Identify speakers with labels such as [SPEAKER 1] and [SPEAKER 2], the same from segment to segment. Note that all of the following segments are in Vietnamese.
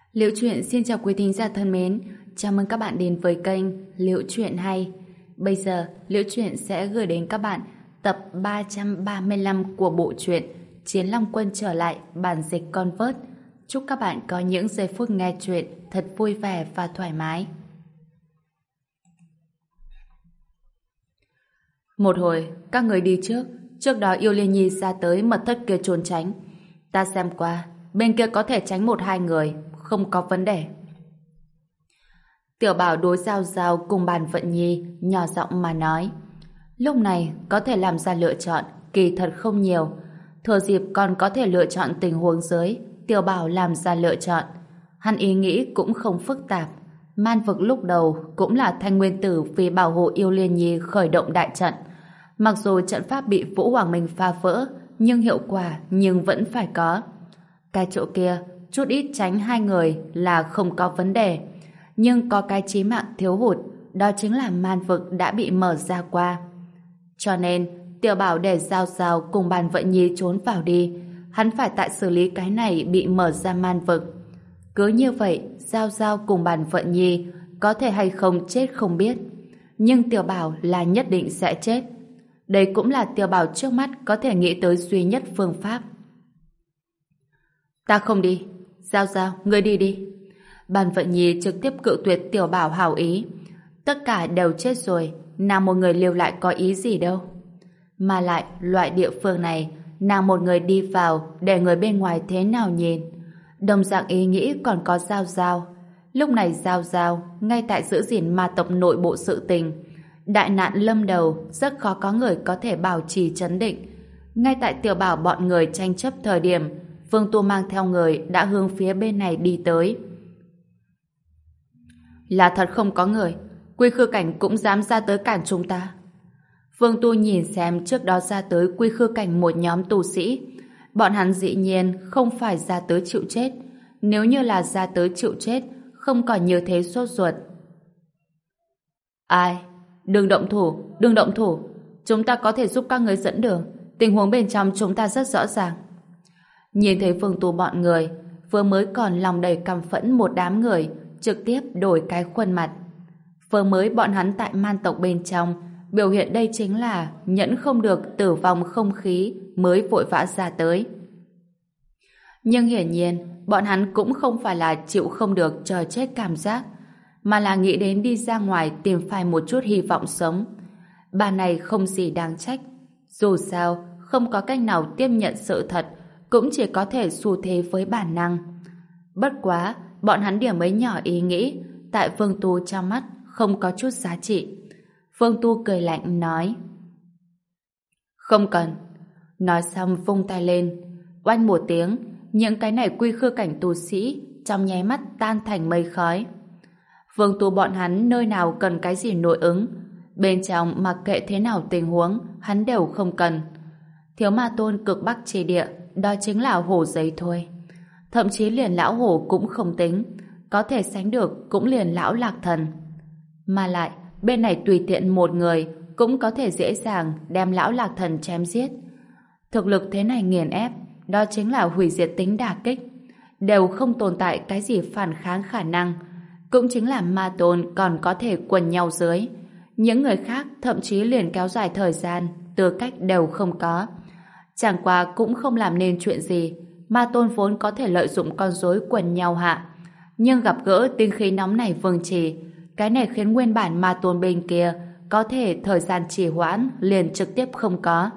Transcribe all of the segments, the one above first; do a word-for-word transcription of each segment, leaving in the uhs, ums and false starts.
[SPEAKER 1] Liễu Chuyện xin chào quý thính giả thân mến, chào mừng các bạn đến với kênh Liễu Chuyện Hay. Bây giờ, Liễu Chuyện sẽ gửi đến các bạn tập ba trăm ba mươi lăm của bộ truyện Chiến Long Quân trở lại bản dịch Convert. Chúc các bạn có những giây phút nghe chuyện thật vui vẻ và thoải mái. Một hồi, các người đi trước. Trước đó Yêu Liên Nhi ra tới mật thất kia trốn tránh. Ta xem qua, bên kia có thể tránh một hai người, không có vấn đề. Tiểu Bảo đối Giao Giao cùng Bàn Vận Nhi nhỏ giọng mà nói. Lúc này có thể làm ra lựa chọn kỳ thật không nhiều. Thừa dịp còn có thể lựa chọn tình huống dưới, Tiểu Bảo làm ra lựa chọn. Hắn ý nghĩ cũng không phức tạp. Man vực lúc đầu cũng là Thanh Nguyên Tử vì bảo hộ Yêu Liên Nhi khởi động đại trận. Mặc dù trận pháp bị Vũ Hoàng Minh phá vỡ, nhưng hiệu quả nhưng vẫn phải có. Cái chỗ kia, chút ít tránh hai người là không có vấn đề. Nhưng có cái chí mạng thiếu hụt, đó chính là man vực đã bị mở ra qua. Cho nên, Tiểu Bảo để Giao Giao cùng Bàn Vận Nhi trốn vào đi. Hắn phải tại xử lý cái này bị mở ra man vực. Cứ như vậy, Giao Giao cùng Bàn Vận Nhi có thể hay không chết không biết. Nhưng Tiểu Bảo là nhất định sẽ chết. Đây cũng là Tiểu Bảo trước mắt có thể nghĩ tới duy nhất phương pháp. Ta không đi. Giao Giao, ngươi đi đi. Bàn Vận Nhi trực tiếp cự tuyệt Tiểu Bảo hảo ý. Tất cả đều chết rồi, nào một người lưu lại có ý gì đâu. Mà lại, loại địa phương này, nào một người đi vào để người bên ngoài thế nào nhìn. Đồng dạng ý nghĩ còn có Giao Giao. Lúc này Giao Giao, ngay tại giữ gìn ma tộc nội bộ sự tình. Đại nạn lâm đầu, rất khó có người có thể bảo trì trấn định. Ngay tại Tiểu Bảo bọn người tranh chấp thời điểm, Vương Tu mang theo người đã hướng phía bên này đi tới. Là thật không có người, Quy Khư Cảnh cũng dám ra tới cản chúng ta. Vương Tu nhìn xem trước đó ra tới Quy Khư Cảnh một nhóm tu sĩ. Bọn hắn dĩ nhiên không phải ra tới chịu chết. Nếu như là ra tới chịu chết, không còn như thế sốt ruột. Ai? Đừng động thủ, đừng động thủ. Chúng ta có thể giúp các người dẫn đường. Tình huống bên trong chúng ta rất rõ ràng. Nhìn thấy Vương Tu bọn người, vừa mới còn lòng đầy căm phẫn một đám người, trực tiếp đổi cái khuôn mặt. Vừa mới bọn hắn tại man tộc bên trong, biểu hiện đây chính là nhẫn không được tử vong không khí mới vội vã ra tới. Nhưng hiển nhiên, bọn hắn cũng không phải là chịu không được chờ chết cảm giác, mà là nghĩ đến đi ra ngoài tìm phải một chút hy vọng sống. Bà này không gì đáng trách. Dù sao, không có cách nào tiếp nhận sự thật, cũng chỉ có thể xu thế với bản năng. Bất quá, bọn hắn điểm ấy nhỏ ý nghĩ, tại Vương Tu trong mắt không có chút giá trị. Vương Tu cười lạnh nói. Không cần. Nói xong vung tay lên. Oanh một tiếng, những cái này Quy Khư Cảnh tu sĩ trong nháy mắt tan thành mây khói. Vương Tu bọn hắn nơi nào cần cái gì nội ứng. Bên trong mặc kệ thế nào tình huống, hắn đều không cần. Thiếu Ma Tôn cực Bắc Chi Địa, đó chính là hổ giấy thôi. Thậm chí liền lão hổ cũng không tính, có thể sánh được cũng liền lão Lạc Thần. Mà lại, bên này tùy tiện một người cũng có thể dễ dàng đem lão Lạc Thần chém giết. Thực lực thế này nghiền ép, đó chính là hủy diệt tính đả kích. Đều không tồn tại cái gì phản kháng khả năng. Cũng chính là Ma Tôn còn có thể quần nhau dưới. Những người khác thậm chí liền kéo dài thời gian, tư cách đều không có. Chẳng qua cũng không làm nên chuyện gì. Ma Tôn vốn có thể lợi dụng con rối quần nhau hạ. Nhưng gặp gỡ tinh khí nóng này Vương Trì, cái này khiến nguyên bản Ma Tôn bên kia có thể thời gian trì hoãn liền trực tiếp không có.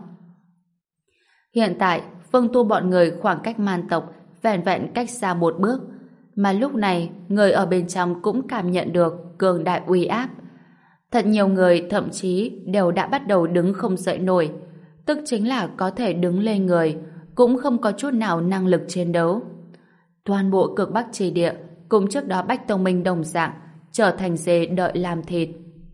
[SPEAKER 1] Hiện tại, Vương Tu bọn người khoảng cách man tộc vẹn vẹn cách xa một bước. Mà lúc này, người ở bên trong cũng cảm nhận được cường đại uy áp. Thật nhiều người thậm chí đều đã bắt đầu đứng không dậy nổi. Tức chính là có thể đứng lên người, cũng không có chút nào năng lực chiến đấu. Toàn bộ cực Bắc Chi Địa cùng trước đó Bách Tông Minh đồng dạng trở thành dê đợi làm thịt.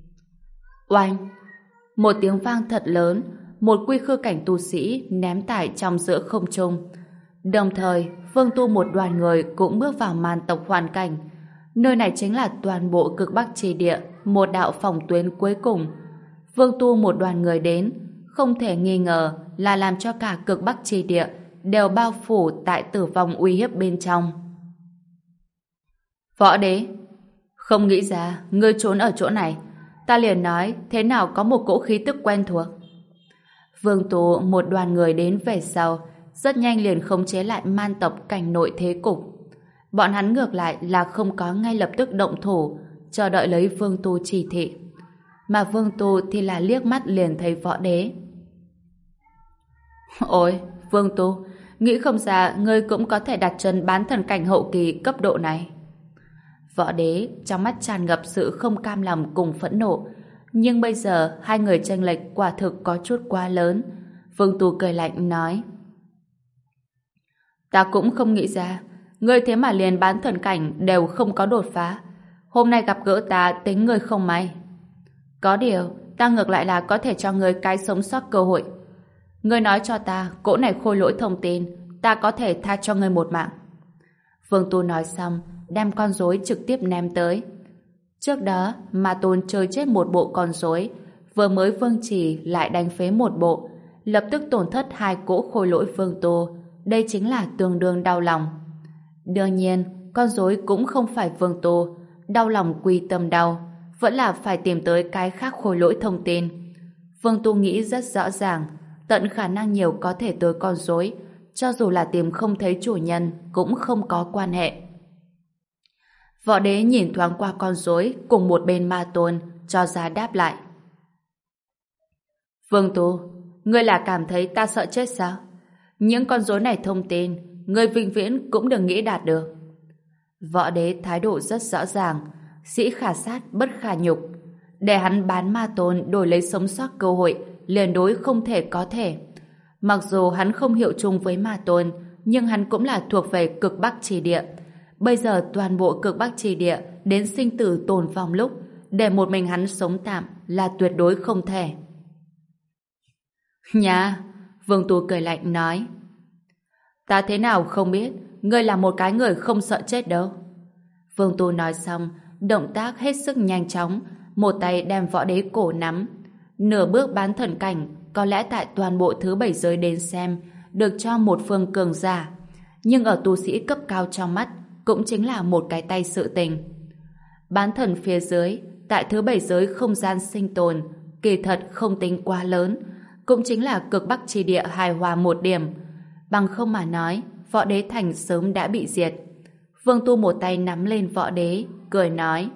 [SPEAKER 1] Oanh! Một tiếng vang thật lớn, một Quy Khư Cảnh tu sĩ ném tải trong giữa không trung. Đồng thời, Vương Tu một đoàn người cũng bước vào man tộc hoàn cảnh. Nơi này chính là toàn bộ cực Bắc Chi Địa, một đạo phòng tuyến cuối cùng. Vương Tu một đoàn người đến, không thể nghi ngờ là làm cho cả cực Bắc Chi Địa đều bao phủ tại tử vong uy hiếp bên trong. Võ đế, không nghĩ ra ngươi trốn ở chỗ này. Ta liền nói thế nào có một cỗ khí tức quen thuộc. Vương Tu một đoàn người đến về sau, rất nhanh liền khống chế lại man tộc cảnh nội thế cục. Bọn hắn ngược lại là không có ngay lập tức động thủ, chờ đợi lấy Vương Tu chỉ thị. Mà Vương Tu thì là liếc mắt liền thấy Võ đế. Ôi, Vương Tu, nghĩ không ra ngươi cũng có thể đặt chân bán thần cảnh hậu kỳ cấp độ này. Võ đế trong mắt tràn ngập sự không cam lòng cùng phẫn nộ, nhưng bây giờ hai người chênh lệch quả thực có chút quá lớn. Vương Tu cười lạnh nói: Ta cũng không nghĩ ra, ngươi thế mà liền bán thần cảnh đều không có đột phá. Hôm nay gặp gỡ ta tính ngươi không may. Có điều, ta ngược lại là có thể cho ngươi cái sống sót cơ hội. Ngươi nói cho ta cỗ này khôi lỗi thông tin, ta có thể tha cho ngươi một mạng. Vương Tu nói xong, đem con rối trực tiếp ném tới. Trước đó, Ma Tôn chơi chết một bộ con rối, vừa mới Vương Trì lại đánh phế một bộ, lập tức tổn thất hai cỗ khôi lỗi Vương Tu. Đây chính là tương đương đau lòng. Đương nhiên, con rối cũng không phải Vương Tu, đau lòng quy tâm đau, vẫn là phải tìm tới cái khác khôi lỗi thông tin. Vương Tu nghĩ rất rõ ràng, tận khả năng nhiều có thể tới con rối, cho dù là tìm không thấy chủ nhân cũng không có quan hệ. Võ đế nhìn thoáng qua con rối cùng một bên Ma Tôn, cho ra đáp lại. Vương Tu, ngươi là cảm thấy ta sợ chết sao? Những con rối này thông tin, ngươi vĩnh viễn cũng đừng nghĩ đạt được. Võ đế thái độ rất rõ ràng, sĩ khả sát bất khả nhục. Để hắn bán Ma Tôn đổi lấy sống sót cơ hội, liền đối không thể có thể. Mặc dù hắn không hiệu chung với Ma Tôn, nhưng hắn cũng là thuộc về cực Bắc Chỉ Địa. Bây giờ toàn bộ cực Bắc Chỉ Địa đến sinh tử tồn vong lúc, để một mình hắn sống tạm là tuyệt đối không thể. Nhà, Vương Tu cười lạnh nói: Ta thế nào không biết, ngươi là một cái người không sợ chết đâu. Vương Tu nói xong, động tác hết sức nhanh chóng, một tay đem Võ đế cổ nắm. Nửa bước bán thần cảnh, có lẽ tại toàn bộ thứ bảy giới đến xem, được cho một phương cường giả. Nhưng ở tu sĩ cấp cao trong mắt, cũng chính là một cái tay sự tình. Bán thần phía dưới, tại thứ bảy giới không gian sinh tồn, kỳ thật không tính quá lớn, cũng chính là cực Bắc Chi Địa hài hòa một điểm. Bằng không mà nói, Võ đế thành sớm đã bị diệt. Vương Tu một tay nắm lên Võ đế, cười nói: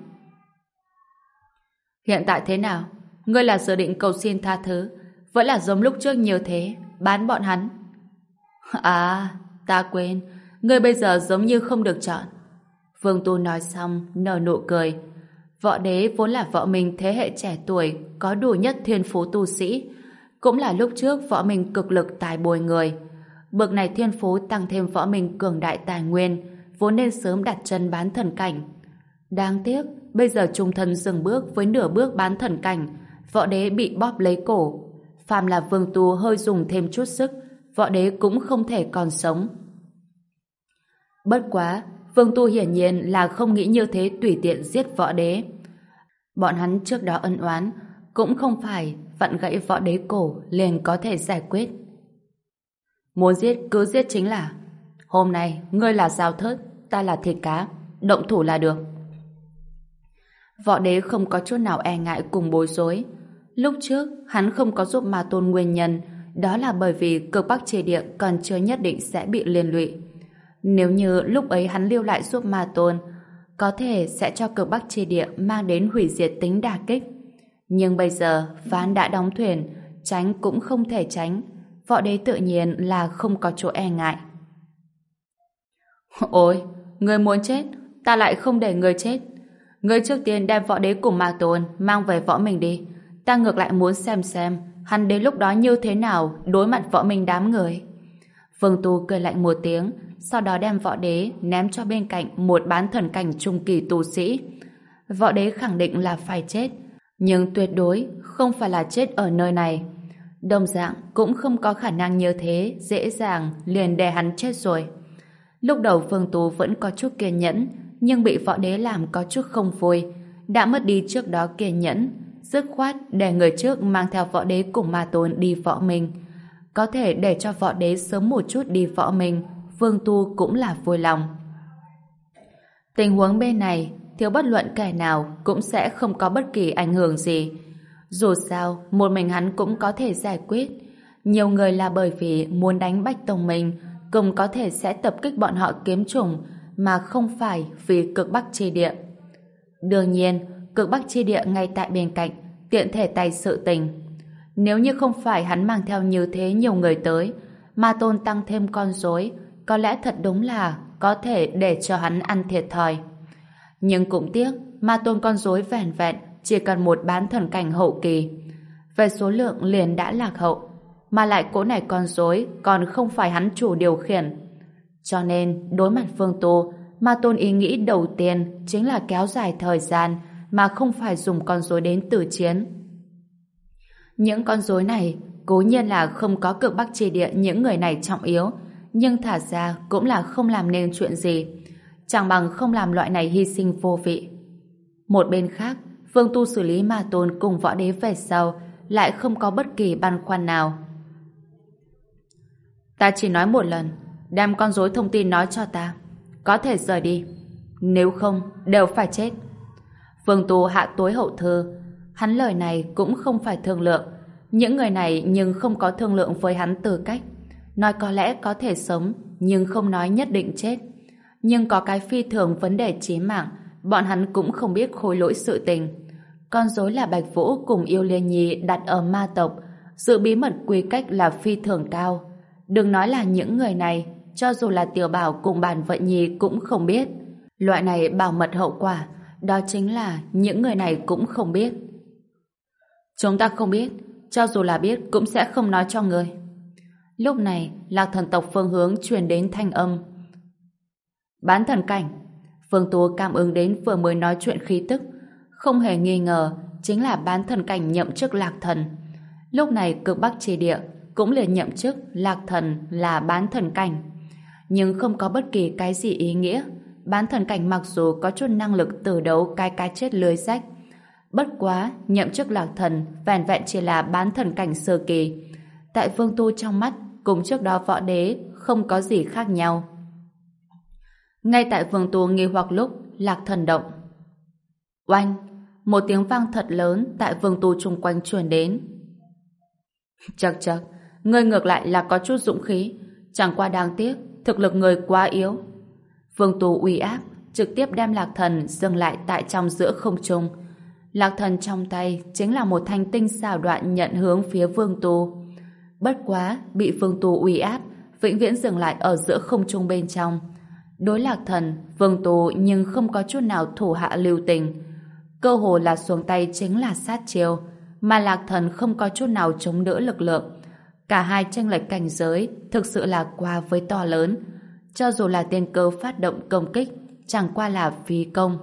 [SPEAKER 1] Hiện tại thế nào? Ngươi là dự định cầu xin tha thứ, vẫn là giống lúc trước nhiều thế, bán bọn hắn? À, ta quên, ngươi bây giờ giống như không được chọn. Vương Tu nói xong, nở nụ cười. Võ đế vốn là võ minh thế hệ trẻ tuổi, có đủ nhất thiên phú tu sĩ, cũng là lúc trước võ minh cực lực tài bồi người. Bậc này thiên phú tăng thêm võ minh cường đại tài nguyên, vốn nên sớm đặt chân bán thần cảnh. Đáng tiếc, bây giờ trung thân dừng bước với nửa bước bán thần cảnh, Võ đế bị bóp lấy cổ. Phàm là Vương Tu hơi dùng thêm chút sức, Võ đế cũng không thể còn sống. Bất quá, Vương Tu hiển nhiên là không nghĩ như thế tùy tiện giết Võ đế. Bọn hắn trước đó ân oán, cũng không phải vặn gãy Võ đế cổ liền có thể giải quyết. Muốn giết cứ giết chính là. Hôm nay, ngươi là dao thớt, ta là thịt cá, động thủ là được. Võ đế không có chút nào e ngại cùng bối rối. Lúc trước, hắn không có giúp Ma Tôn nguyên nhân, đó là bởi vì cực Bắc Chỉ Địa còn chưa nhất định sẽ bị liên lụy. Nếu như lúc ấy hắn lưu lại giúp Ma Tôn, có thể sẽ cho cực Bắc Chỉ Địa mang đến hủy diệt tính đả kích. Nhưng bây giờ, ván đã đóng thuyền, tránh cũng không thể tránh. Võ đế tự nhiên là không có chỗ e ngại. Ôi, người muốn chết, ta lại không để người chết. Ngươi trước tiên đem Võ đế cùng Ma Tôn mang về võ mình đi. Ta ngược lại muốn xem xem hắn đến lúc đó như thế nào đối mặt võ mình đám người. Vương Tu cười lạnh một tiếng, sau đó đem Võ đế ném cho bên cạnh một bán thần cảnh trung kỳ tu sĩ. Võ đế khẳng định là phải chết, nhưng tuyệt đối không phải là chết ở nơi này. Đồng dạng cũng không có khả năng như thế dễ dàng liền để hắn chết rồi. Lúc đầu Vương Tu vẫn có chút kiên nhẫn, nhưng bị Võ đế làm có chút không vui, đã mất đi trước đó kiên nhẫn, dứt khoát để người trước mang theo Võ đế cùng Ma Tôn đi võ mình. Có thể để cho Võ đế sớm một chút đi võ mình, Vương Tu cũng là vui lòng. Tình huống bên này, thiếu bất luận kẻ nào cũng sẽ không có bất kỳ ảnh hưởng gì. Dù sao, một mình hắn cũng có thể giải quyết. Nhiều người là bởi vì muốn đánh Bạch Tông Minh, cùng có thể sẽ tập kích bọn họ kiếm chủng, mà không phải vì cực Bắc chi địa. Đương nhiên, cực Bắc chi địa ngay tại bên cạnh, tiện thể tay sự tình. Nếu như không phải hắn mang theo như thế nhiều người tới, Ma Tôn tăng thêm con rối, có lẽ thật đúng là có thể để cho hắn ăn thiệt thòi. Nhưng cũng tiếc, Ma Tôn con rối vẻn vẹn chỉ cần một bán thần cảnh hậu kỳ. Về số lượng liền đã lạc hậu, mà lại cỗ này con rối còn không phải hắn chủ điều khiển. Cho nên, đối mặt Phương Tu, Ma Tôn ý nghĩ đầu tiên chính là kéo dài thời gian mà không phải dùng con rối đến tử chiến. Những con rối này cố nhiên là không có cực Bắc chi địa những người này trọng yếu, nhưng thả ra cũng là không làm nên chuyện gì, chẳng bằng không làm loại này hy sinh vô vị. Một bên khác, Phương Tu xử lý Ma Tôn cùng võ đế về sau lại không có bất kỳ băn khoăn nào. Ta chỉ nói một lần, đem con rối thông tin nói cho ta, có thể rời đi, nếu không đều phải chết. Phương Tu hạ tối hậu thư, hắn lời này cũng không phải thương lượng, những người này nhưng không có thương lượng với hắn tư cách, nói có lẽ có thể sống nhưng không nói nhất định chết. Nhưng có cái phi thường vấn đề chí mạng, bọn hắn cũng không biết khối lỗi sự tình. Con rối là Bạch Vũ cùng Yêu Liên Nhi đặt ở ma tộc, sự bí mật quy cách là phi thường cao. Đừng nói là những người này, cho dù là Tiểu Bảo cùng Bản Vận Nhi cũng không biết. Loại này bảo mật hậu quả, đó chính là những người này cũng không biết. Chúng ta không biết, cho dù là biết cũng sẽ không nói cho người. Lúc này, Lạc Thần tộc phương hướng truyền đến thanh âm. Bán thần cảnh. Phương Tu cảm ứng đến vừa mới nói chuyện khí tức, không hề nghi ngờ chính là bán thần cảnh nhậm chức Lạc Thần. Lúc này cực Bắc chi địa cũng liền nhậm chức Lạc Thần là bán thần cảnh, nhưng không có bất kỳ cái gì ý nghĩa. Bán thần cảnh mặc dù có chút năng lực tử đấu cái cái chết lưới rách, bất quá nhậm chức Lạc Thần vẻn vẹn chỉ là bán thần cảnh sơ kỳ. Tại Phương Tu trong mắt cùng trước đó võ đế không có gì khác nhau. Ngay tại Phương Tu nghi hoặc lúc, Lạc Thần động. Oanh! Một tiếng vang thật lớn tại Phương Tu chung quanh truyền đến. Chậc chậc, ngươi ngược lại là có chút dũng khí, chẳng qua đáng tiếc thực lực người quá yếu. Phương Tu uy áp trực tiếp đem Lạc Thần dừng lại tại trong giữa không trung. Lạc Thần trong tay chính là một thanh tinh xảo đoạn nhận hướng phía Phương Tu. Bất quá bị Phương Tu uy áp vĩnh viễn dừng lại ở giữa không trung bên trong. Đối Lạc Thần, Phương Tu nhưng không có chút nào thủ hạ lưu tình. Cơ hồ là xuống tay chính là sát chiêu, mà Lạc Thần không có chút nào chống đỡ lực lượng. Cả hai chênh lệch cảnh giới thực sự là quá với to lớn. Cho dù là tiên cơ phát động công kích, chẳng qua là phí công.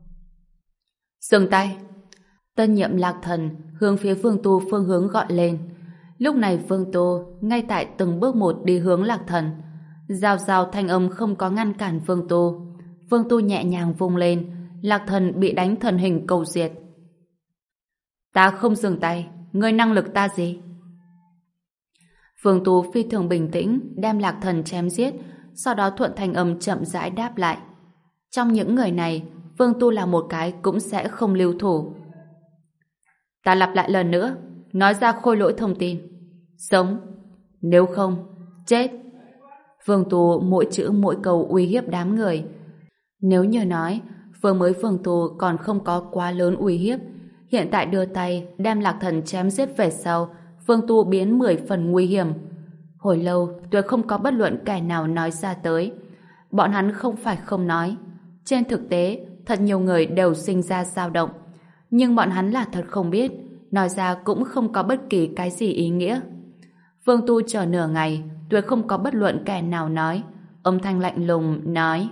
[SPEAKER 1] Dừng tay! Tân nhiệm Lạc Thần hướng phía Phương Tu phương hướng gọi lên. Lúc này Phương Tu ngay tại từng bước một đi hướng Lạc Thần. Rào rào thanh âm không có ngăn cản Phương Tu. Phương Tu nhẹ nhàng vung lên, Lạc Thần bị đánh thần hình cầu diệt. Ta không dừng tay, ngươi năng lực ta gì? Phương Tu phi thường bình tĩnh đem Lạc Thần chém giết, sau đó thuận thanh âm chậm rãi đáp lại. Trong những người này, Phương Tu là một cái cũng sẽ không lưu thủ. Ta lặp lại lần nữa, nói ra khôi lỗi thông tin. Sống, nếu không, chết. Phương Tu mỗi chữ mỗi câu uy hiếp đám người. Nếu như nói, vừa mới Phương Tu còn không có quá lớn uy hiếp, hiện tại đưa tay đem Lạc Thần chém giết về sau, Phương Tu biến mười phần nguy hiểm. Hồi lâu, tuyệt không có bất luận kẻ nào nói ra tới. Bọn hắn không phải không nói. Trên thực tế, thật nhiều người đều sinh ra dao động. Nhưng bọn hắn là thật không biết, nói ra cũng không có bất kỳ cái gì ý nghĩa. Phương Tu chờ nửa ngày, tuyệt không có bất luận kẻ nào nói. Âm thanh lạnh lùng nói: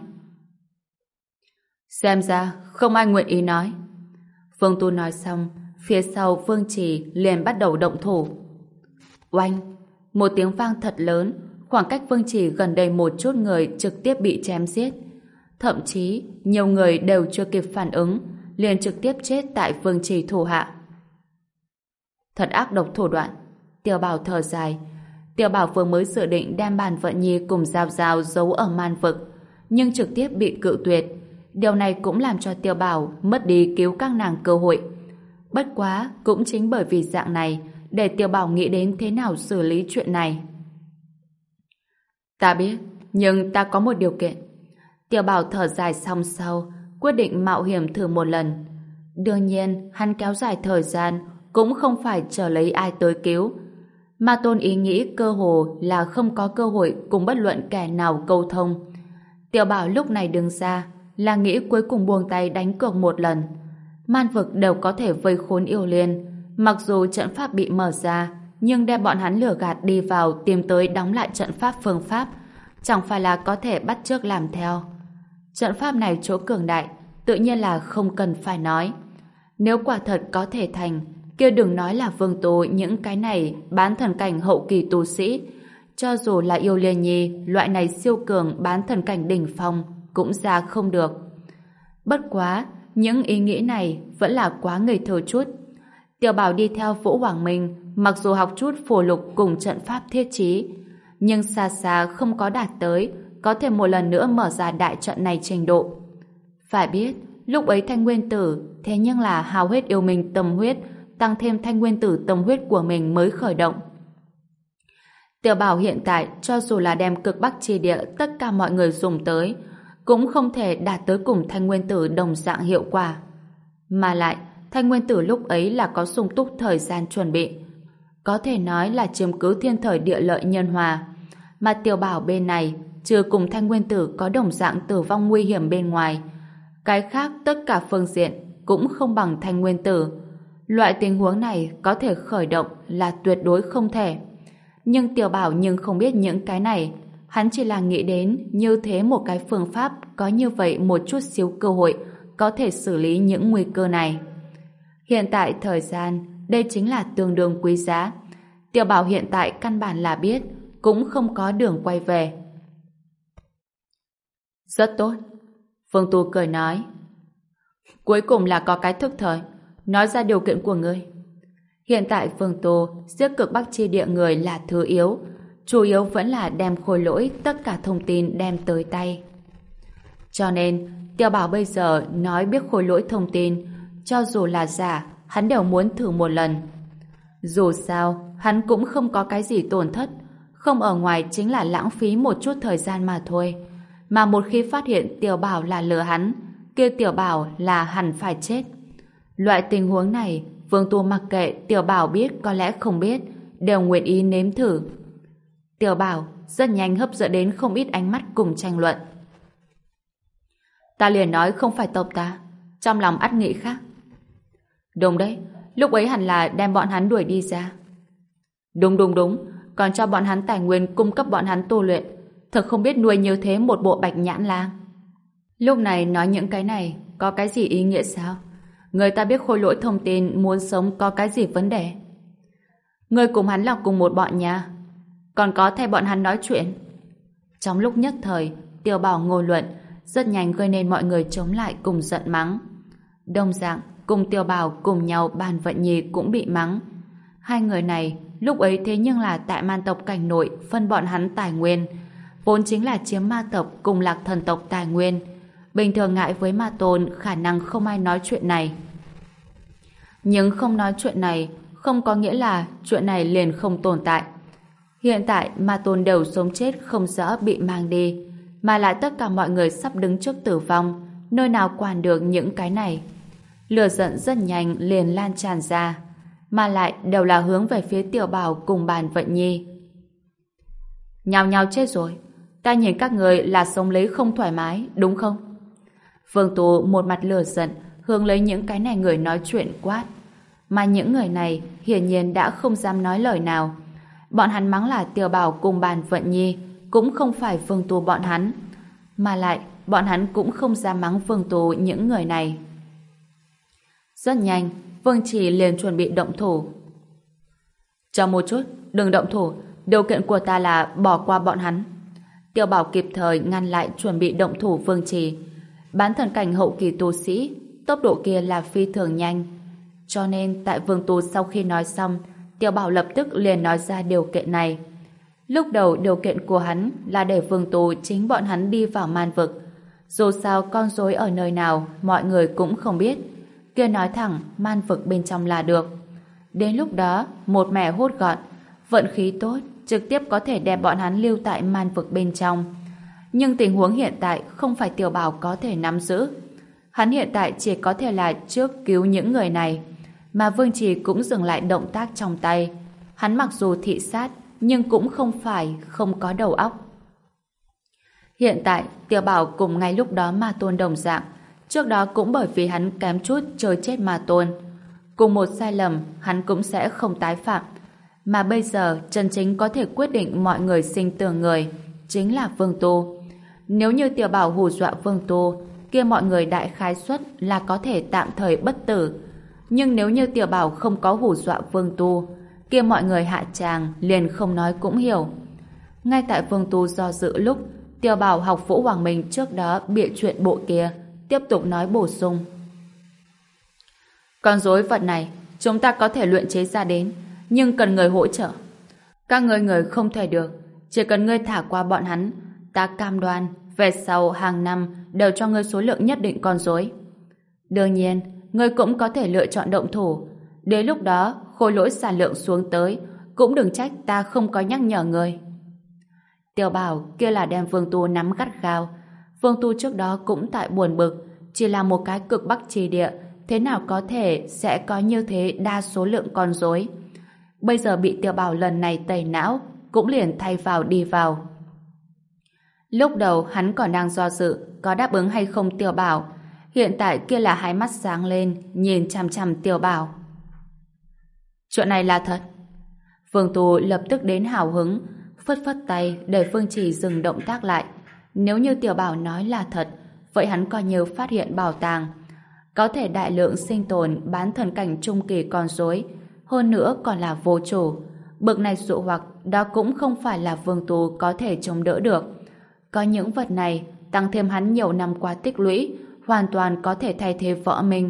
[SPEAKER 1] xem ra không ai nguyện ý nói. Phương Tu nói xong, phía sau Vương Trì liền bắt đầu động thủ. Oanh! Một tiếng vang thật lớn, khoảng cách Vương Trì gần đây một chút người trực tiếp bị chém giết. Thậm chí, nhiều người đều chưa kịp phản ứng, liền trực tiếp chết tại Vương Trì thủ hạ. Thật ác độc thủ đoạn. Tiểu Bảo thở dài. Tiểu Bảo vừa mới dự định đem Bàn Vận Nhi cùng Giao Giao giấu ở man vực, nhưng trực tiếp bị cự tuyệt. Điều này cũng làm cho Tiêu Bảo mất đi cứu các nàng cơ hội. Bất quá, cũng chính bởi vì dạng này, để Tiêu Bảo nghĩ đến thế nào xử lý chuyện này. Ta biết, nhưng ta có một điều kiện. Tiêu Bảo thở dài xong sau, quyết định mạo hiểm thử một lần. Đương nhiên, hắn kéo dài thời gian, cũng không phải chờ lấy ai tới cứu. Ma Tôn ý nghĩ cơ hồ là không có cơ hội cùng bất luận kẻ nào câu thông. Tiêu Bảo lúc này đứng ra, là nghĩ cuối cùng buông tay đánh cược một lần. Man vực đều có thể vây khốn yêu liên. Mặc dù trận pháp bị mở ra, nhưng đem bọn hắn lừa gạt đi vào tìm tới đóng lại trận pháp phương pháp, chẳng phải là có thể bắt chước làm theo. Trận pháp này chỗ cường đại, tự nhiên là không cần phải nói. Nếu quả thật có thể thành, kia đừng nói là Vương Tố những cái này bán thần cảnh hậu kỳ tu sĩ. Cho dù là yêu liên nhi, loại này siêu cường bán thần cảnh đỉnh phong, cũng ra không được. Bất quá, những ý nghĩ này vẫn là quá ngây thơ chút. Tiểu Bảo đi theo Vũ Hoàng Minh, mặc dù học chút phù lục cùng trận pháp thiết trí, nhưng xa xa không có đạt tới, có thể một lần nữa mở ra đại trận này trình độ. Phải biết, lúc ấy Thanh Nguyên Tử thế nhưng là hao hết yêu mình tâm huyết, tăng thêm Thanh Nguyên Tử tâm huyết của mình mới khởi động. Tiểu Bảo hiện tại cho dù là đem cực bắc chi địa tất cả mọi người dùng tới, cũng không thể đạt tới cùng Thanh Nguyên Tử đồng dạng hiệu quả. Mà lại, Thanh Nguyên Tử lúc ấy là có sung túc thời gian chuẩn bị. Có thể nói là chiếm cứ thiên thời địa lợi nhân hòa. Mà Tiểu Bảo bên này, trừ cùng Thanh Nguyên Tử có đồng dạng tử vong nguy hiểm bên ngoài, cái khác tất cả phương diện cũng không bằng Thanh Nguyên Tử. Loại tình huống này có thể khởi động là tuyệt đối không thể. Nhưng Tiểu Bảo nhưng không biết những cái này. Hắn chỉ là nghĩ đến như thế một cái phương pháp có như vậy một chút xíu cơ hội có thể xử lý những nguy cơ này. Hiện tại thời gian, đây chính là tương đương quý giá. Tiểu Bảo hiện tại căn bản là biết, cũng không có đường quay về. Rất tốt. Phương Tu cười nói. Cuối cùng là có cái thức thời. Nói ra điều kiện của ngươi. Hiện tại Phương Tu giết cực bắc chi địa người là thứ yếu. Chủ yếu vẫn là đem khôi lỗi tất cả thông tin đem tới tay. Cho nên, Tiểu Bảo bây giờ nói biết khôi lỗi thông tin, cho dù là giả, hắn đều muốn thử một lần. Dù sao, hắn cũng không có cái gì tổn thất, không ở ngoài chính là lãng phí một chút thời gian mà thôi. Mà một khi phát hiện Tiểu Bảo là lừa hắn, kia Tiểu Bảo là hẳn phải chết. Loại tình huống này, Vương Tu mặc kệ Tiểu Bảo biết có lẽ không biết, đều nguyện ý nếm thử. Tiểu Bảo rất nhanh hấp dẫn đến không ít ánh mắt cùng tranh luận. Ta liền nói không phải tộc ta, trong lòng ắt nghĩ khác. Đúng đấy, lúc ấy hẳn là đem bọn hắn đuổi đi ra. Đúng đúng đúng, còn cho bọn hắn tài nguyên cung cấp bọn hắn tu luyện. Thật không biết nuôi như thế một bộ bạch nhãn lang. Lúc này nói những cái này có cái gì ý nghĩa sao? Người ta biết khôi lỗi thông tin muốn sống có cái gì vấn đề? Người cùng hắn là cùng một bọn nhà, còn có thay bọn hắn nói chuyện. Trong lúc nhất thời, Tiểu Bảo ngôn luận rất nhanh gây nên mọi người chống lại cùng giận mắng. Đồng dạng, cùng Tiểu Bảo cùng nhau Bàn Vận Nhi cũng bị mắng. Hai người này lúc ấy thế nhưng là tại man tộc cảnh nội phân bọn hắn tài nguyên, vốn chính là chiếm ma tộc cùng lạc thần tộc tài nguyên. Bình thường ngại với ma tôn khả năng không ai nói chuyện này. Nhưng không nói chuyện này không có nghĩa là chuyện này liền không tồn tại. Hiện tại ma tôn đều sống chết không rõ bị mang đi, mà lại tất cả mọi người sắp đứng trước tử vong, nơi nào quản được những cái này. Lửa giận rất nhanh liền lan tràn ra, mà lại đều là hướng về phía Tiểu Bảo cùng Bàn Vận Nhi. Nhào nhào chết rồi, ta nhìn các người là sống lấy không thoải mái, đúng không? Vương Tú một mặt lửa giận hướng lấy những cái này người nói chuyện quát, mà những người này hiển nhiên đã không dám nói lời nào. Bọn hắn mắng là Tiểu Bảo cùng Bàn Vận Nhi, cũng không phải Vương Tú bọn hắn, mà lại bọn hắn cũng không dám mắng Vương Tú những người này. Rất nhanh, Vương Chỉ liền chuẩn bị động thủ. Chờ một chút, đừng động thủ, điều kiện của ta là bỏ qua bọn hắn. Tiểu Bảo kịp thời ngăn lại chuẩn bị động thủ Vương Chỉ. Bán thần cảnh hậu kỳ tu sĩ, tốc độ kia là phi thường nhanh. Cho nên tại Vương Tú sau khi nói xong, Tiểu Bảo lập tức liền nói ra điều kiện này. Lúc đầu điều kiện của hắn là để Vương Tú chính bọn hắn đi vào man vực. Dù sao con rối ở nơi nào mọi người cũng không biết. Kia nói thẳng man vực bên trong là được. Đến lúc đó, một mẻ hốt gọn, vận khí tốt, trực tiếp có thể đem bọn hắn lưu tại man vực bên trong. Nhưng tình huống hiện tại không phải Tiểu Bảo có thể nắm giữ. Hắn hiện tại chỉ có thể là trước cứu những người này, mà Vương Trì cũng dừng lại động tác trong tay. Hắn mặc dù thị sát, nhưng cũng không phải không có đầu óc. Hiện tại, Tiểu Bảo cùng ngay lúc đó Ma Tôn đồng dạng. Trước đó cũng bởi vì hắn kém chút chơi chết Ma Tôn. Cùng một sai lầm, hắn cũng sẽ không tái phạm. Mà bây giờ, chân chính có thể quyết định mọi người sinh tử người, chính là Vương Tu. Nếu như Tiểu Bảo hù dọa Vương Tu, kia mọi người đại khái suất là có thể tạm thời bất tử. Nhưng nếu như Tiểu Bảo không có hù dọa Vương Tu, kia mọi người hạ tràng liền không nói cũng hiểu. Ngay tại Vương Tu do dự lúc, Tiểu Bảo học Vũ Hoàng Minh trước đó bịa chuyện bộ kia, tiếp tục nói bổ sung. Con rối vật này, chúng ta có thể luyện chế ra đến, nhưng cần người hỗ trợ. Các người người không thể được, chỉ cần ngươi thả qua bọn hắn, ta cam đoan, về sau hàng năm đều cho ngươi số lượng nhất định con rối. Đương nhiên, ngươi cũng có thể lựa chọn động thủ. Đến lúc đó, khối lỗi sản lượng xuống tới, cũng đừng trách ta không có nhắc nhở ngươi. Tiểu Bảo kia là đem Vương Tu nắm gắt gao. Vương Tu trước đó cũng tại buồn bực, chỉ là một cái cực bắc trì địa, thế nào có thể sẽ có như thế đa số lượng con rối. Bây giờ bị Tiểu Bảo lần này tẩy não, cũng liền thay vào đi vào. Lúc đầu hắn còn đang do dự có đáp ứng hay không Tiểu Bảo, hiện tại kia là hai mắt sáng lên, nhìn chằm chằm Tiểu Bảo. Chuyện này là thật. Vương Tu lập tức đến hào hứng, phất phất tay để Phương Chỉ dừng động tác lại. Nếu như Tiểu Bảo nói là thật, vậy hắn coi như phát hiện bảo tàng. Có thể đại lượng sinh tồn bán thần cảnh trung kỳ con rối, hơn nữa còn là vô chủ. Bực này dụ hoặc đó cũng không phải là Vương Tu có thể chống đỡ được. Có những vật này, tăng thêm hắn nhiều năm qua tích lũy, hoàn toàn có thể thay thế võ minh.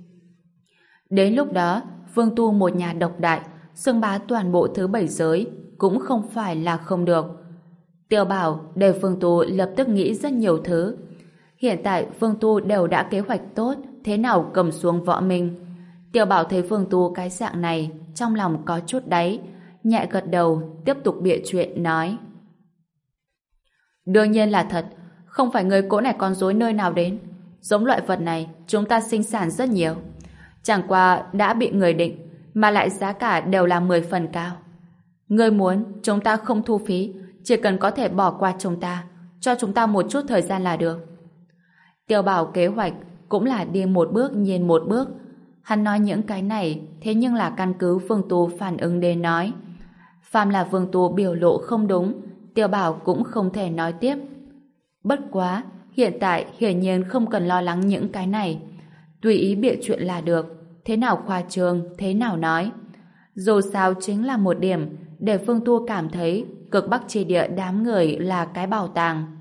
[SPEAKER 1] Đến lúc đó, Vương Tu một nhà độc đại, xưng bá toàn bộ thứ bảy giới, cũng không phải là không được. Tiểu Bảo để Vương Tu lập tức nghĩ rất nhiều thứ. Hiện tại Vương Tu đều đã kế hoạch tốt thế nào cầm xuống võ minh. Tiểu Bảo thấy Vương Tu cái dạng này, trong lòng có chút đáy, nhẹ gật đầu, tiếp tục bịa chuyện nói. Đương nhiên là thật, không phải người cỗ này con rối nơi nào đến. Giống loại vật này, chúng ta sinh sản rất nhiều. Chẳng qua đã bị người định, mà lại giá cả đều là mười phần cao. Người muốn, chúng ta không thu phí, chỉ cần có thể bỏ qua chúng ta, cho chúng ta một chút thời gian là được. Tiểu Bảo kế hoạch cũng là đi một bước nhìn một bước. Hắn nói những cái này, thế nhưng là căn cứ Vương Tu phản ứng đến nói. Phàm là Vương Tu biểu lộ không đúng, Tiểu Bảo cũng không thể nói tiếp. Bất quá, hiện tại hiển nhiên không cần lo lắng những cái này. Tùy ý bịa chuyện là được, thế nào khoa trương, thế nào nói. Dù sao chính là một điểm để Vương Tu cảm thấy cực bắc chi địa đám người là cái bảo tàng.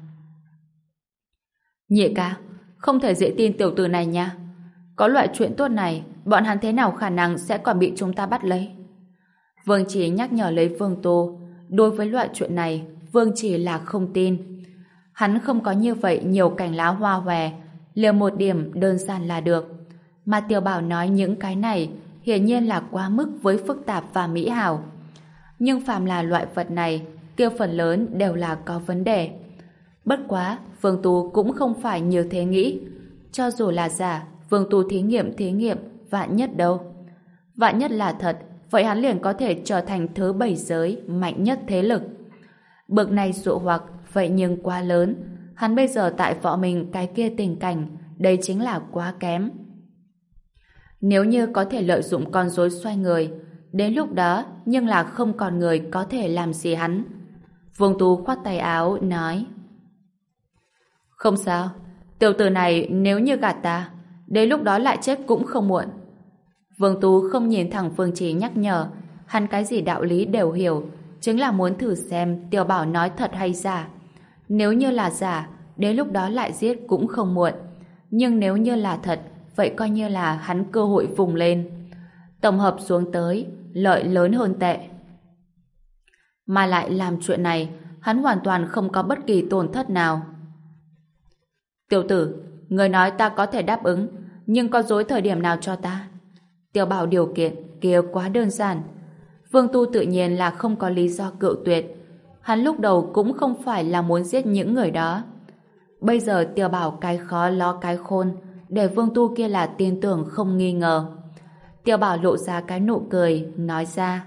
[SPEAKER 1] Nhị ca, không thể dễ tin tiểu tử này nha. Có loại chuyện tốt này, bọn hắn thế nào khả năng sẽ còn bị chúng ta bắt lấy? Vương Chỉ nhắc nhở lấy Vương Tu. Đối với loại chuyện này, Vương Chỉ là không tin. Hắn không có như vậy nhiều cành lá hoa hòe, liều một điểm đơn giản là được. Mà Tiểu Bảo nói những cái này hiển nhiên là quá mức với phức tạp và mỹ hảo. Nhưng phàm là loại vật này, kia phần lớn đều là có vấn đề. Bất quá, Vương Tu cũng không phải như thế nghĩ. Cho dù là giả, Vương Tu thí nghiệm thí nghiệm, vạn nhất đâu. Vạn nhất là thật, vậy hắn liền có thể trở thành thứ bảy giới mạnh nhất thế lực. Bực này dụ hoặc, vậy nhưng quá lớn. Hắn bây giờ tại võ mình cái kia tình cảnh, đây chính là quá kém. Nếu như có thể lợi dụng con rối xoay người, đến lúc đó nhưng là không còn người có thể làm gì hắn. Vương Tu khoát tay áo, nói. Không sao, tiểu tử này nếu như gạt ta, đến lúc đó lại chết cũng không muộn. Vương Tu không nhìn thẳng Phương Chí nhắc nhở, hắn cái gì đạo lý đều hiểu, chính là muốn thử xem Tiểu Bảo nói thật hay giả. Nếu như là giả, đến lúc đó lại giết cũng không muộn. Nhưng nếu như là thật, vậy coi như là hắn cơ hội vùng lên. Tổng hợp xuống tới, lợi lớn hơn tệ. Mà lại làm chuyện này, hắn hoàn toàn không có bất kỳ tổn thất nào. Tiểu tử, người nói ta có thể đáp ứng, nhưng có dối thời điểm nào cho ta? Tiểu Bảo điều kiện kia quá đơn giản. Vương Tu tự nhiên là không có lý do cự tuyệt. Hắn lúc đầu cũng không phải là muốn giết những người đó. Bây giờ Tiểu Bảo cái khó lo cái khôn, để Vương Tu kia là tin tưởng không nghi ngờ. Tiểu Bảo lộ ra cái nụ cười, nói ra: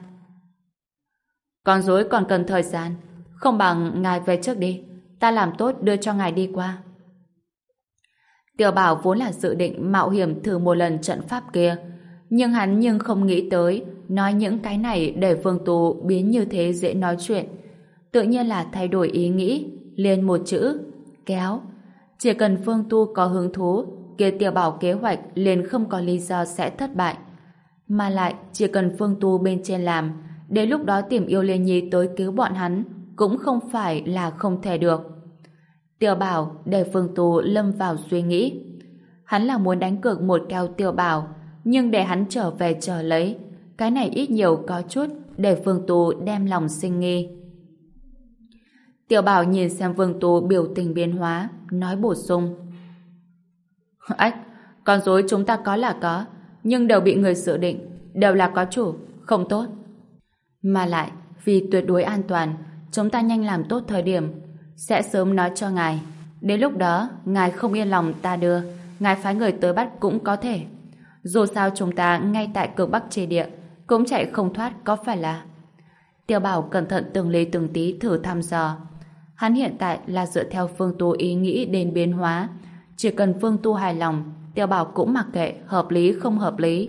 [SPEAKER 1] Con rối còn cần thời gian, không bằng ngài về trước đi, ta làm tốt đưa cho ngài đi qua. Tiểu Bảo vốn là dự định mạo hiểm thử một lần trận pháp kia, nhưng hắn nhưng không nghĩ tới nói những cái này để Vương Tu biến như thế dễ nói chuyện. Tự nhiên là thay đổi ý nghĩ, liền một chữ: kéo. Chỉ cần Vương Tu có hứng thú, kia Tiểu Bảo kế hoạch liền không có lý do sẽ thất bại. Mà lại, chỉ cần Vương Tu bên trên làm, đến lúc đó tìm Yêu Liên Nhi tới cứu bọn hắn cũng không phải là không thể được. Tiểu Bảo để Vương Tu lâm vào suy nghĩ. Hắn là muốn đánh cược một kèo Tiểu Bảo, nhưng để hắn trở về chờ lấy, cái này ít nhiều có chút để Vương Tu đem lòng sinh nghi. Tiểu Bảo nhìn xem Vương Tu biểu tình biến hóa, nói bổ sung: Ách, con rối chúng ta có là có, nhưng đều bị người dự định, đều là có chủ, không tốt. Mà lại, vì tuyệt đối an toàn, chúng ta nhanh làm tốt thời điểm, sẽ sớm nói cho ngài. Đến lúc đó, ngài không yên lòng ta đưa, ngài phái người tới bắt cũng có thể. Dù sao chúng ta ngay tại cực Bắc Tri Địa, cũng chạy không thoát có phải là... Tiểu Bảo cẩn thận từng ly từng tí thử thăm dò. Hắn hiện tại là dựa theo Phương Tu ý nghĩ đến biến hóa. Chỉ cần Phương Tu hài lòng, Tiểu Bảo cũng mặc kệ hợp lý không hợp lý.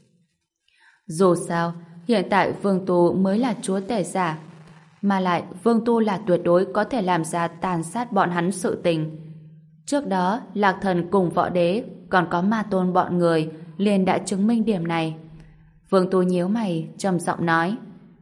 [SPEAKER 1] Dù sao, hiện tại Vương Tu mới là chúa tể giả. Mà lại, Vương Tu là tuyệt đối có thể làm ra tàn sát bọn hắn sự tình. Trước đó, Lạc Thần cùng Võ Đế, còn có Ma Tôn bọn người, liền đã chứng minh điểm này. Vương Tu nhíu mày, trầm giọng nói: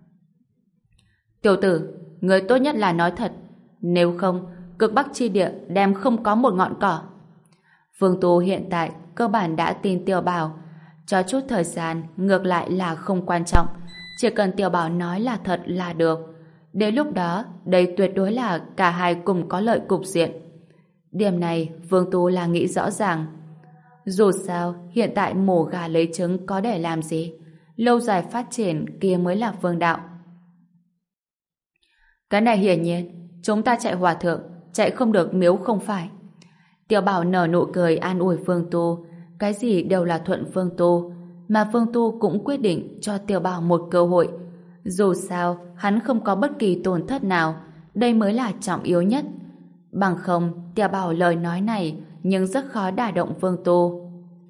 [SPEAKER 1] Tiểu tử, người tốt nhất là nói thật. Nếu không, cực Bắc Chi Địa đem không có một ngọn cỏ. Vương Tu hiện tại cơ bản đã tin Tiểu Bảo. Cho chút thời gian ngược lại là không quan trọng. Chỉ cần Tiểu Bảo nói là thật là được. Đến lúc đó, đây tuyệt đối là cả hai cùng có lợi cục diện. Điểm này Vương Tu là nghĩ rõ ràng. Dù sao, hiện tại mổ gà lấy trứng có để làm gì? Lâu dài phát triển kia mới là vương đạo. Cái này hiển nhiên, chúng ta chạy hòa thượng, chạy không được miếu không phải. Tiểu Bảo nở nụ cười an ủi Vương Tu. Cái gì đều là thuận Vương Tu, mà Vương Tu cũng quyết định cho Tiểu Bảo một cơ hội. Dù sao, hắn không có bất kỳ tổn thất nào, đây mới là trọng yếu nhất. Bằng không, Tiểu Bảo lời nói này nhưng rất khó đả động Vương Tu.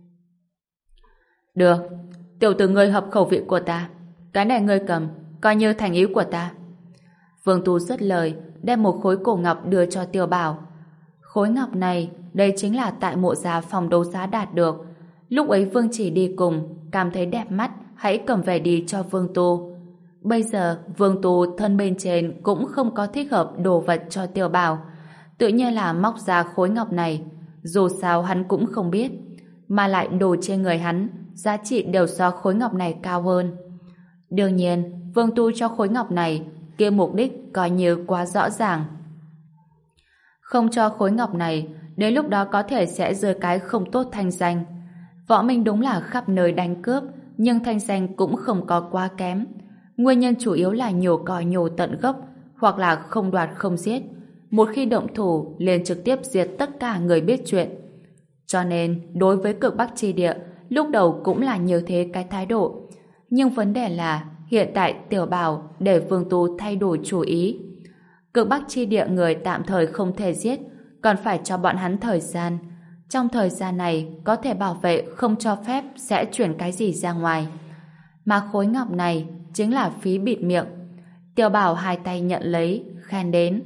[SPEAKER 1] Được, tiểu tử ngươi hợp khẩu vị của ta, cái này ngươi cầm, coi như thành ý của ta. Vương Tu dứt lời, đem một khối cổ ngọc đưa cho Tiểu Bảo. Khối ngọc này, đây chính là tại mộ giá phòng đấu giá đạt được. Lúc ấy Vương Chỉ đi cùng, cảm thấy đẹp mắt, hãy cầm về đi cho Vương Tu. Bây giờ, Vương Tu thân bên trên cũng không có thích hợp đồ vật cho Tiểu Bảo. Tự nhiên là móc ra khối ngọc này. Dù sao hắn cũng không biết. Mà lại đồ trên người hắn, giá trị đều so khối ngọc này cao hơn. Đương nhiên, Vương Tu cho khối ngọc này, kia mục đích coi như quá rõ ràng. Không cho khối ngọc này, đến lúc đó có thể sẽ rơi cái không tốt thanh danh. Võ Minh đúng là khắp nơi đánh cướp, nhưng thanh danh cũng không có quá kém. Nguyên nhân chủ yếu là nhổ cỏ nhổ tận gốc, hoặc là không đoạt không giết. Một khi động thủ, liền trực tiếp diệt tất cả người biết chuyện. Cho nên, đối với cực Bắc Chi Địa, lúc đầu cũng là như thế cái thái độ. Nhưng vấn đề là, hiện tại Tiểu Bảo để Vương Tu thay đổi chủ ý. Cực Bắc Chi Địa người tạm thời không thể giết, còn phải cho bọn hắn thời gian. Trong thời gian này, có thể bảo vệ không cho phép sẽ chuyển cái gì ra ngoài. Mà khối ngọc này chính là phí bịt miệng. Tiểu Bảo hai tay nhận lấy, khen đến.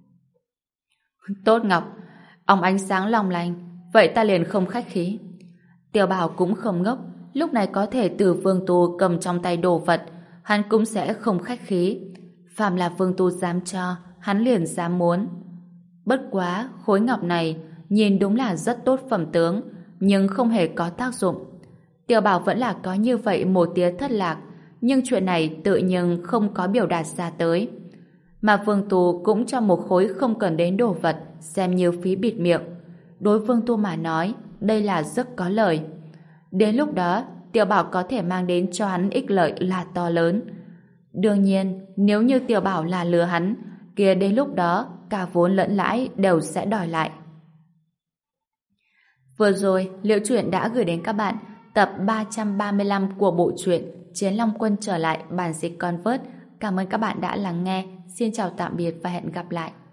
[SPEAKER 1] Tốt Ngọc, óng ánh sáng long lanh, vậy ta liền không khách khí. Tiểu Bảo cũng không ngốc, lúc này có thể từ Vương Tu cầm trong tay đồ vật, hắn cũng sẽ không khách khí. Phàm là Vương Tu dám cho, hắn liền dám muốn. Bất quá, khối ngọc này nhìn đúng là rất tốt phẩm tướng, nhưng không hề có tác dụng. Tiểu Bảo vẫn là có như vậy một tia thất lạc, nhưng chuyện này tự nhiên không có biểu đạt ra tới. Mà Vương Tu cũng cho một khối không cần đến đồ vật, xem như phí bịt miệng. đối Phương Tu mà nói, đây là rất có lợi. Đến lúc đó, Tiểu Bảo có thể mang đến cho hắn ích lợi là to lớn. Đương nhiên, nếu như Tiểu Bảo là lừa hắn, kia đến lúc đó, cả vốn lẫn lãi đều sẽ đòi lại. Vừa rồi, Liễu Chuyện đã gửi đến các bạn tập ba trăm ba mươi lăm của bộ truyện Chiến Long Quân trở lại bản dịch Convert. Cảm ơn các bạn đã lắng nghe. Xin chào tạm biệt và hẹn gặp lại.